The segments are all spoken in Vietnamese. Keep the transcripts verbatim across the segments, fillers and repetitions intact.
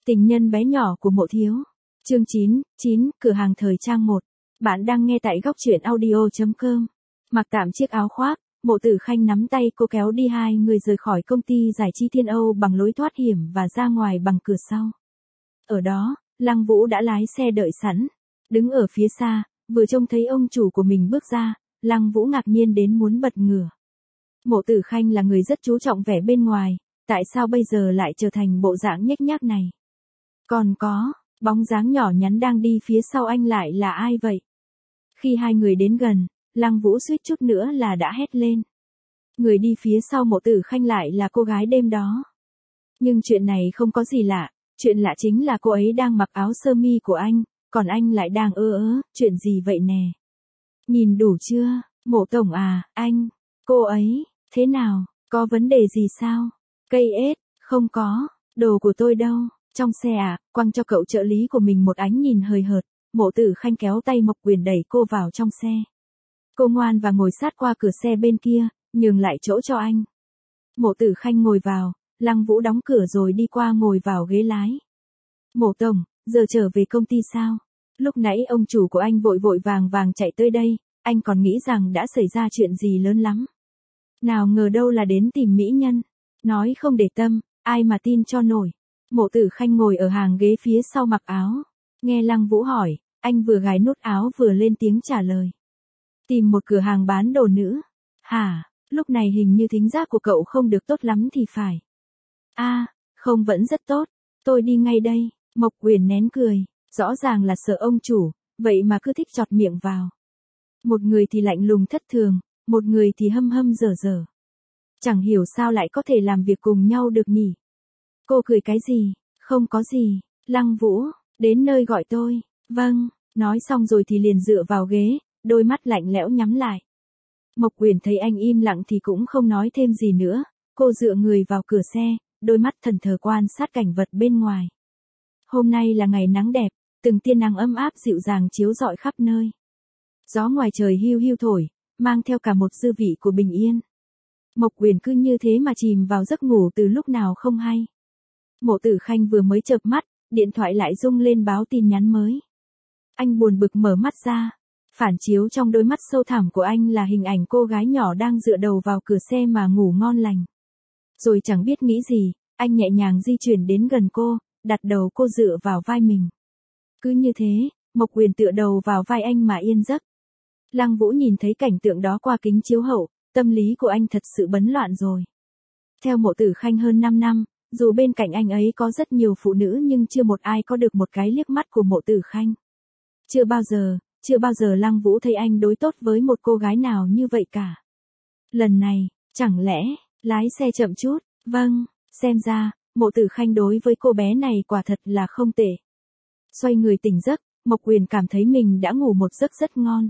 Tình nhân bé nhỏ của Mộ Thiếu. Chương chín, chín, cửa hàng thời trang một. Bạn đang nghe tại góc truyện audio chấm com. Mặc tạm chiếc áo khoác, Mộ Tử Khanh nắm tay cô kéo đi hai người rời khỏi công ty giải trí Thiên Âu bằng lối thoát hiểm và ra ngoài bằng cửa sau. Ở đó, Lăng Vũ đã lái xe đợi sẵn. Đứng ở phía xa, vừa trông thấy ông chủ của mình bước ra, Lăng Vũ ngạc nhiên đến muốn bật ngửa. Mộ Tử Khanh là người rất chú trọng vẻ bên ngoài, tại sao bây giờ lại trở thành bộ dạng nhếch nhác này? Còn có, bóng dáng nhỏ nhắn đang đi phía sau anh lại là ai vậy? Khi hai người đến gần, Lăng Vũ suýt chút nữa là đã hét lên. Người đi phía sau Mộ Tử Khanh lại là cô gái đêm đó. Nhưng chuyện này không có gì lạ, chuyện lạ chính là cô ấy đang mặc áo sơ mi của anh, còn anh lại đang ơ ớ, chuyện gì vậy nè? Nhìn đủ chưa, Mộ tổng à, anh, cô ấy, thế nào, có vấn đề gì sao? Cây ếch, không có, đồ của tôi đâu, trong xe à, quăng cho cậu trợ lý của mình một ánh nhìn hời hợt, Mộ Tử Khanh kéo tay Mộc Quyền đẩy cô vào trong xe. Cô ngoan và ngồi sát qua cửa xe bên kia, nhường lại chỗ cho anh. Mộ Tử Khanh ngồi vào, Lăng Vũ đóng cửa rồi đi qua ngồi vào ghế lái. Mộ tổng, giờ trở về công ty sao? Lúc nãy ông chủ của anh vội vội vàng vàng chạy tới đây, anh còn nghĩ rằng đã xảy ra chuyện gì lớn lắm. Nào ngờ đâu là đến tìm mỹ nhân. Nói không để tâm, ai mà tin cho nổi. Mộ Tử Khanh ngồi ở hàng ghế phía sau mặc áo. Nghe Lăng Vũ hỏi, anh vừa gài nút áo vừa lên tiếng trả lời. Tìm một cửa hàng bán đồ nữ. Hả, lúc này hình như thính giác của cậu không được tốt lắm thì phải. A, à, không vẫn rất tốt. Tôi đi ngay đây. Mộc Quyền nén cười, rõ ràng là sợ ông chủ, vậy mà cứ thích chọt miệng vào. Một người thì lạnh lùng thất thường, một người thì hâm hâm dở dở. Chẳng hiểu sao lại có thể làm việc cùng nhau được nhỉ. Cô cười cái gì, không có gì, Lăng Vũ, đến nơi gọi tôi, vâng, nói xong rồi thì liền dựa vào ghế, đôi mắt lạnh lẽo nhắm lại. Mộc Quyền thấy anh im lặng thì cũng không nói thêm gì nữa, cô dựa người vào cửa xe, đôi mắt thẫn thờ quan sát cảnh vật bên ngoài. Hôm nay là ngày nắng đẹp, từng tia nắng ấm áp dịu dàng chiếu rọi khắp nơi. Gió ngoài trời hiu hiu thổi, mang theo cả một dư vị của bình yên. Mộc Quyền cứ như thế mà chìm vào giấc ngủ từ lúc nào không hay. Mộ Tử Khanh vừa mới chợp mắt, điện thoại lại rung lên báo tin nhắn mới. Anh buồn bực mở mắt ra, phản chiếu trong đôi mắt sâu thẳm của anh là hình ảnh cô gái nhỏ đang dựa đầu vào cửa xe mà ngủ ngon lành. Rồi chẳng biết nghĩ gì, anh nhẹ nhàng di chuyển đến gần cô, đặt đầu cô dựa vào vai mình. Cứ như thế, Mộc Quyền tựa đầu vào vai anh mà yên giấc. Lăng Vũ nhìn thấy cảnh tượng đó qua kính chiếu hậu, tâm lý của anh thật sự bấn loạn rồi. Theo Mộ Tử Khanh hơn năm năm, dù bên cạnh anh ấy có rất nhiều phụ nữ nhưng chưa một ai có được một cái liếc mắt của Mộ Tử Khanh. Chưa bao giờ, chưa bao giờ Lăng Vũ thấy anh đối tốt với một cô gái nào như vậy cả. Lần này, chẳng lẽ, lái xe chậm chút, vâng, xem ra, Mộ Tử Khanh đối với cô bé này quả thật là không tệ. Xoay người tỉnh giấc, Mộc Quyền cảm thấy mình đã ngủ một giấc rất ngon.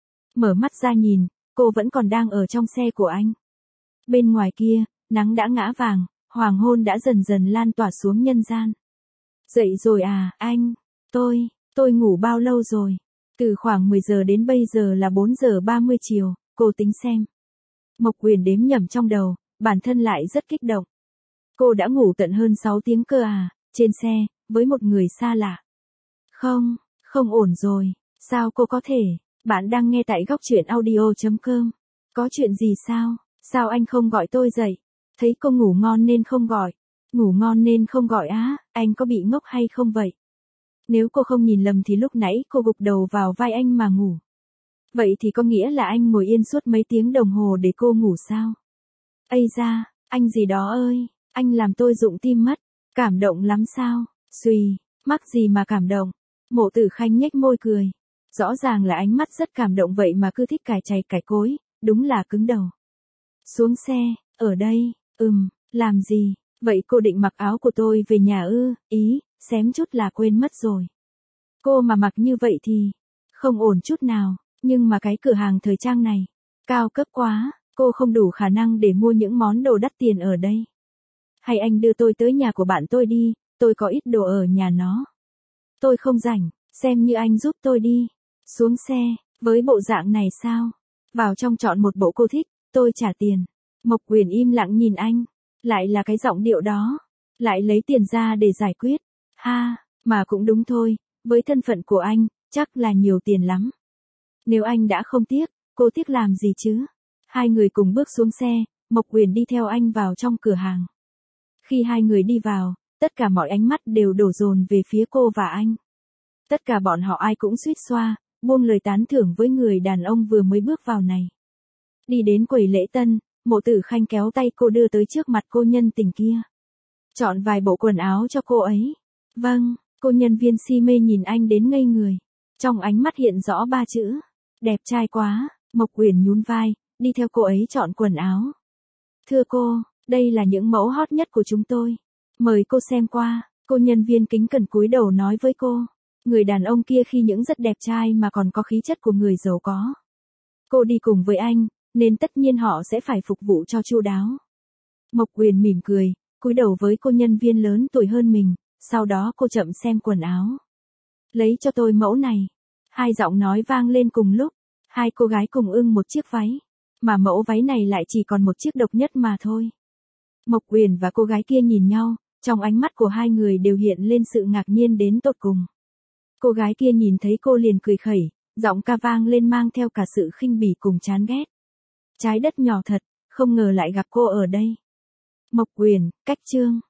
Mở mắt ra nhìn, cô vẫn còn đang ở trong xe của anh. Bên ngoài kia, nắng đã ngã vàng, hoàng hôn đã dần dần lan tỏa xuống nhân gian. Dậy rồi à, anh, tôi, tôi ngủ bao lâu rồi? Từ khoảng mười giờ đến bây giờ là bốn giờ ba mươi chiều, cô tính xem. Mộc Quyền đếm nhẩm trong đầu, bản thân lại rất kích động. Cô đã ngủ tận hơn sáu tiếng cơ à, trên xe, với một người xa lạ. Không, không ổn rồi, sao cô có thể? Bạn đang nghe tại góc truyện audio chấm com. Có chuyện gì sao? Sao anh không gọi tôi dậy? Thấy cô ngủ ngon nên không gọi. Ngủ ngon nên không gọi á, anh có bị ngốc hay không vậy? Nếu cô không nhìn lầm thì lúc nãy cô gục đầu vào vai anh mà ngủ. Vậy thì có nghĩa là anh ngồi yên suốt mấy tiếng đồng hồ để cô ngủ sao? Ây da, anh gì đó ơi, anh làm tôi rụng tim mất. Cảm động lắm sao? Xùi, mắc gì mà cảm động? Mộ Tử Khanh nhếch môi cười. Rõ ràng là ánh mắt rất cảm động vậy mà cứ thích cài chày cài cối, đúng là cứng đầu. Xuống xe, ở đây, ừm, làm gì, vậy cô định mặc áo của tôi về nhà ư, ý, xém chút là quên mất rồi. Cô mà mặc như vậy thì, không ổn chút nào, nhưng mà cái cửa hàng thời trang này, cao cấp quá, cô không đủ khả năng để mua những món đồ đắt tiền ở đây. Hay anh đưa tôi tới nhà của bạn tôi đi, tôi có ít đồ ở nhà nó. Tôi không rảnh, xem như anh giúp tôi đi. Xuống xe, với bộ dạng này sao? Vào trong chọn một bộ cô thích, tôi trả tiền. Mộc Quyền im lặng nhìn anh, lại là cái giọng điệu đó, lại lấy tiền ra để giải quyết. Ha, mà cũng đúng thôi, với thân phận của anh, chắc là nhiều tiền lắm. Nếu anh đã không tiếc, cô tiếc làm gì chứ? Hai người cùng bước xuống xe, Mộc Uyển đi theo anh vào trong cửa hàng. Khi hai người đi vào, tất cả mọi ánh mắt đều đổ dồn về phía cô và anh. Tất cả bọn họ ai cũng suýt xoa, buông lời tán thưởng với người đàn ông vừa mới bước vào này. Đi đến quầy lễ tân, Mộ Tử Khanh kéo tay cô đưa tới trước mặt cô nhân tình kia. Chọn vài bộ quần áo cho cô ấy. Vâng, cô nhân viên si mê nhìn anh đến ngây người. Trong ánh mắt hiện rõ ba chữ. Đẹp trai quá, Mộc Uyển nhún vai, đi theo cô ấy chọn quần áo. Thưa cô, đây là những mẫu hot nhất của chúng tôi. Mời cô xem qua, cô nhân viên kính cẩn cúi đầu nói với cô. Người đàn ông kia khi những rất đẹp trai mà còn có khí chất của người giàu có. Cô đi cùng với anh, nên tất nhiên họ sẽ phải phục vụ cho chu đáo. Mộc Uyển mỉm cười, cúi đầu với cô nhân viên lớn tuổi hơn mình, sau đó cô chậm xem quần áo. Lấy cho tôi mẫu này. Hai giọng nói vang lên cùng lúc, hai cô gái cùng ưng một chiếc váy, mà mẫu váy này lại chỉ còn một chiếc độc nhất mà thôi. Mộc Uyển và cô gái kia nhìn nhau, trong ánh mắt của hai người đều hiện lên sự ngạc nhiên đến tột cùng. Cô gái kia nhìn thấy cô liền cười khẩy, giọng ca vang lên mang theo cả sự khinh bỉ cùng chán ghét. Trái đất nhỏ thật, không ngờ lại gặp cô ở đây. Mộc Uyển, cách chương.